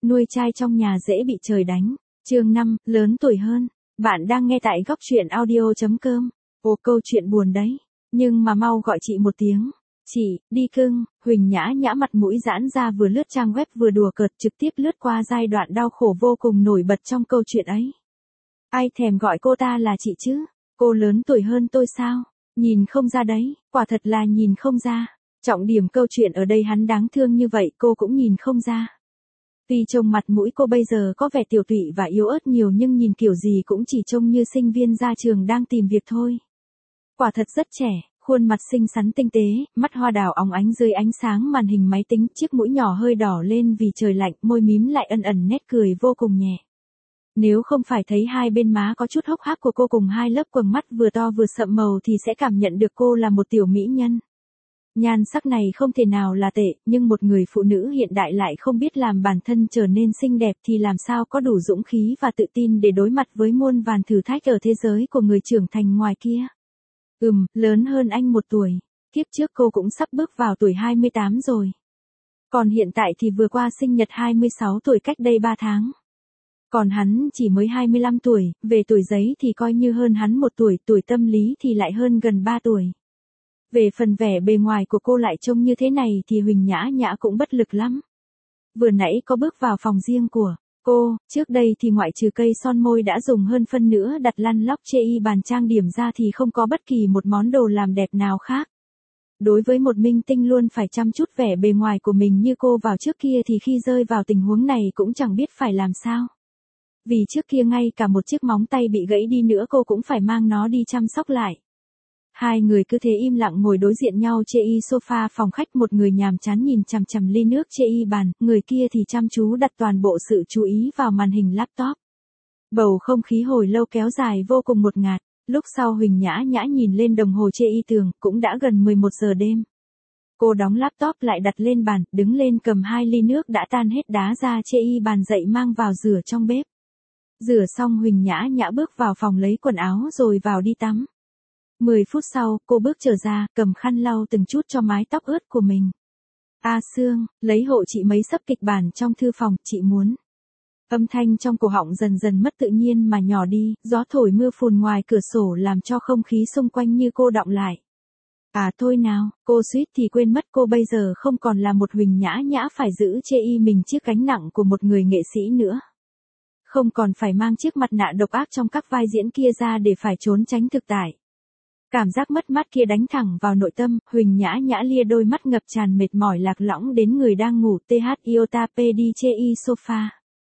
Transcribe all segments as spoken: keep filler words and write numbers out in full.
Nuôi trai trong nhà dễ bị trời đánh. Chương năm, lớn tuổi hơn. Bạn đang nghe tại góc truyện audio chấm com. Ồ, câu chuyện buồn đấy. Nhưng mà mau gọi chị một tiếng. Chị, đi cưng. Huỳnh Nhã Nhã mặt mũi giãn ra, vừa lướt trang web vừa đùa cợt, trực tiếp lướt qua giai đoạn đau khổ vô cùng nổi bật trong câu chuyện ấy. Ai thèm gọi cô ta là chị chứ? Cô lớn tuổi hơn tôi sao? Nhìn không ra đấy, quả thật là nhìn không ra. Trọng điểm câu chuyện ở đây hắn đáng thương như vậy cô cũng nhìn không ra. Tuy trông mặt mũi cô bây giờ có vẻ tiểu tụy và yếu ớt nhiều, nhưng nhìn kiểu gì cũng chỉ trông như sinh viên ra trường đang tìm việc thôi. Quả thật rất trẻ, khuôn mặt xinh xắn tinh tế, mắt hoa đào óng ánh dưới ánh sáng màn hình máy tính, chiếc mũi nhỏ hơi đỏ lên vì trời lạnh, môi mím lại ẩn ẩn nét cười vô cùng nhẹ. Nếu không phải thấy hai bên má có chút hốc hác của cô cùng hai lớp quầng mắt vừa to vừa sậm màu thì sẽ cảm nhận được cô là một tiểu mỹ nhân. Nhan sắc này không thể nào là tệ, nhưng một người phụ nữ hiện đại lại không biết làm bản thân trở nên xinh đẹp thì làm sao có đủ dũng khí và tự tin để đối mặt với muôn vàn thử thách ở thế giới của người trưởng thành ngoài kia. Ừm, lớn hơn anh một tuổi. Kiếp trước cô cũng sắp bước vào tuổi hai mươi tám rồi. Còn hiện tại thì vừa qua sinh nhật hai mươi sáu tuổi cách đây ba tháng. Còn hắn chỉ mới hai mươi lăm tuổi, về tuổi giấy thì coi như hơn hắn một tuổi, tuổi tâm lý thì lại hơn gần ba tuổi. Về phần vẻ bề ngoài của cô lại trông như thế này thì Huỳnh Nhã Nhã cũng bất lực lắm. Vừa nãy có bước vào phòng riêng của cô, trước đây thì ngoại trừ cây son môi đã dùng hơn phân nữa đặt lăn lóc chê y bàn trang điểm ra thì không có bất kỳ một món đồ làm đẹp nào khác. Đối với một minh tinh luôn phải chăm chút vẻ bề ngoài của mình như cô vào trước kia thì khi rơi vào tình huống này cũng chẳng biết phải làm sao. Vì trước kia ngay cả một chiếc móng tay bị gãy đi nữa cô cũng phải mang nó đi chăm sóc lại. Hai người cứ thế im lặng ngồi đối diện nhau chê y sofa phòng khách, một người nhàm chán nhìn chằm chằm ly nước chê y bàn, người kia thì chăm chú đặt toàn bộ sự chú ý vào màn hình laptop. Bầu không khí hồi lâu kéo dài vô cùng ngột ngạt, lúc sau Huỳnh Nhã Nhã nhìn lên đồng hồ chê y tường, cũng đã gần mười một giờ đêm. Cô đóng laptop lại đặt lên bàn, đứng lên cầm hai ly nước đã tan hết đá ra chê y bàn dậy mang vào rửa trong bếp. Rửa xong Huỳnh Nhã Nhã bước vào phòng lấy quần áo rồi vào đi tắm. Mười phút sau, cô bước trở ra, cầm khăn lau từng chút cho mái tóc ướt của mình. A Sương, lấy hộ chị mấy sấp kịch bản trong thư phòng, chị muốn. Âm thanh trong cổ họng dần dần mất tự nhiên mà nhỏ đi, gió thổi mưa phùn ngoài cửa sổ làm cho không khí xung quanh như cô đọng lại. À thôi nào, cô suýt thì quên mất cô bây giờ không còn là một Huỳnh Nhã Nhã phải giữ chê y mình chiếc gánh nặng của một người nghệ sĩ nữa. Không còn phải mang chiếc mặt nạ độc ác trong các vai diễn kia ra để phải trốn tránh thực tại. Cảm giác mất mát kia đánh thẳng vào nội tâm, Huỳnh Nhã Nhã lia đôi mắt ngập tràn mệt mỏi lạc lõng đến người đang ngủ th iota pd chê y sofa.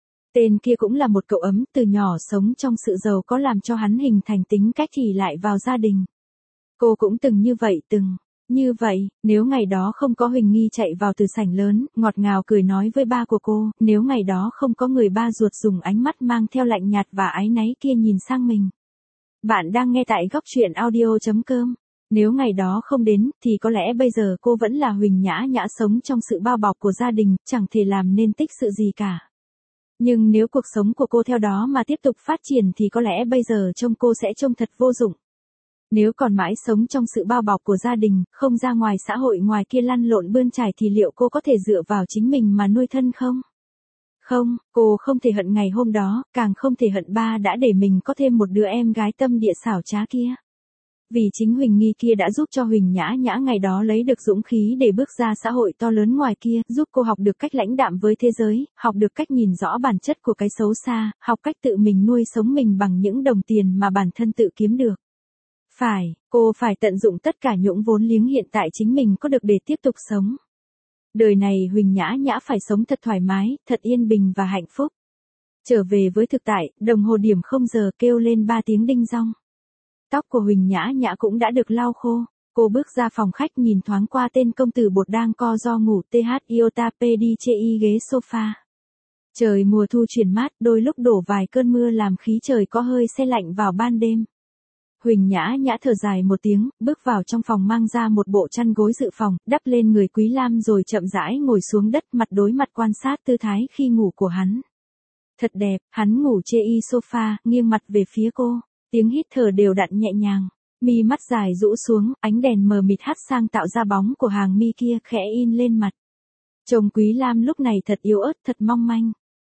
Tên kia cũng là một cậu ấm, từ nhỏ sống trong sự giàu có làm cho hắn hình thành tính cách ỷ lại vào gia đình. Cô cũng từng như vậy từng. Như vậy, nếu ngày đó không có Huỳnh Nghi chạy vào từ sảnh lớn, ngọt ngào cười nói với ba của cô, nếu ngày đó không có người ba ruột dùng ánh mắt mang theo lạnh nhạt và áy náy kia nhìn sang mình. Bạn đang nghe tại góc truyện audio chấm com. Nếu ngày đó không đến, thì có lẽ bây giờ cô vẫn là Huỳnh Nhã Nhã sống trong sự bao bọc của gia đình, chẳng thể làm nên tích sự gì cả. Nhưng nếu cuộc sống của cô theo đó mà tiếp tục phát triển thì có lẽ bây giờ trông cô sẽ trông thật vô dụng. Nếu còn mãi sống trong sự bao bọc của gia đình, không ra ngoài xã hội ngoài kia lăn lộn bươn trải thì liệu cô có thể dựa vào chính mình mà nuôi thân không? Không, cô không thể hận ngày hôm đó, càng không thể hận ba đã để mình có thêm một đứa em gái tâm địa xảo trá kia. Vì chính Huỳnh Nghi kia đã giúp cho Huỳnh Nhã Nhã ngày đó lấy được dũng khí để bước ra xã hội to lớn ngoài kia, giúp cô học được cách lãnh đạm với thế giới, học được cách nhìn rõ bản chất của cái xấu xa, học cách tự mình nuôi sống mình bằng những đồng tiền mà bản thân tự kiếm được. Phải, cô phải tận dụng tất cả những vốn liếng hiện tại chính mình có được để tiếp tục sống. Đời này Huỳnh Nhã Nhã phải sống thật thoải mái, thật yên bình và hạnh phúc. Trở về với thực tại, đồng hồ điểm không giờ kêu lên ba tiếng đinh dong. Tóc của Huỳnh Nhã Nhã cũng đã được lau khô. Cô bước ra phòng khách nhìn thoáng qua tên công tử bột đang co ro ngủ th iota pd chê y ghế sofa. Trời mùa thu chuyển mát, đôi lúc đổ vài cơn mưa làm khí trời có hơi se lạnh vào ban đêm. Huỳnh Nhã Nhã thở dài một tiếng, bước vào trong phòng mang ra một bộ chăn gối dự phòng, đắp lên người Quý Lam rồi chậm rãi ngồi xuống đất mặt đối mặt quan sát tư thái khi ngủ của hắn. Thật đẹp, hắn ngủ chê y sofa, nghiêng mặt về phía cô, tiếng hít thở đều đặn nhẹ nhàng, mi mắt dài rũ xuống, ánh đèn mờ mịt hắt sang tạo ra bóng của hàng mi kia khẽ in lên mặt. Chồng Quý Lam lúc này thật yếu ớt, thật mong manh.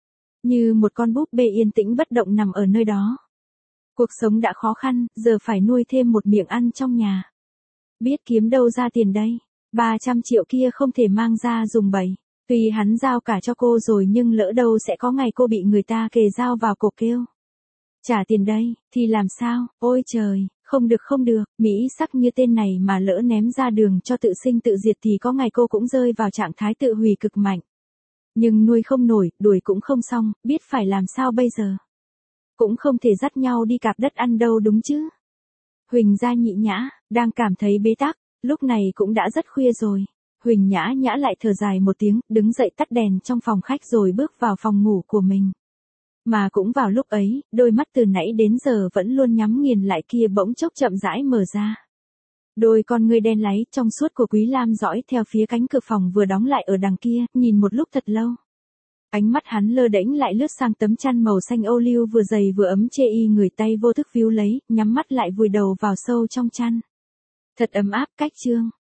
Như một con búp bê yên tĩnh bất động nằm ở nơi đó. Cuộc sống đã khó khăn, giờ phải nuôi thêm một miệng ăn trong nhà. Biết kiếm đâu ra tiền đây, ba trăm triệu kia không thể mang ra dùng bậy. Tuy hắn giao cả cho cô rồi nhưng lỡ đâu sẽ có ngày cô bị người ta kề dao vào cổ kêu. Trả tiền đây, thì làm sao, ôi trời, không được không được, Mỹ sắc như tên này mà lỡ ném ra đường cho tự sinh tự diệt thì có ngày cô cũng rơi vào trạng thái tự hủy cực mạnh. Nhưng nuôi không nổi, đuổi cũng không xong, biết phải làm sao bây giờ. Cũng không thể dắt nhau đi cạp đất ăn đâu đúng chứ. Huỳnh gia nhị nhã, đang cảm thấy bế tắc, lúc này cũng đã rất khuya rồi. Huỳnh nhã nhã lại thở dài một tiếng, đứng dậy tắt đèn trong phòng khách rồi bước vào phòng ngủ của mình. Mà cũng vào lúc ấy, đôi mắt từ nãy đến giờ vẫn luôn nhắm nghiền lại kia bỗng chốc chậm rãi mở ra. Đôi con ngươi đen láy trong suốt của Quý Lam dõi theo phía cánh cửa phòng vừa đóng lại ở đằng kia, nhìn một lúc thật lâu. Ánh mắt hắn lơ đễnh lại lướt sang tấm chăn màu xanh ô liu vừa dày vừa ấm chê y, người tay vô thức víu lấy, nhắm mắt lại vùi đầu vào sâu trong chăn. Thật ấm áp cách chương.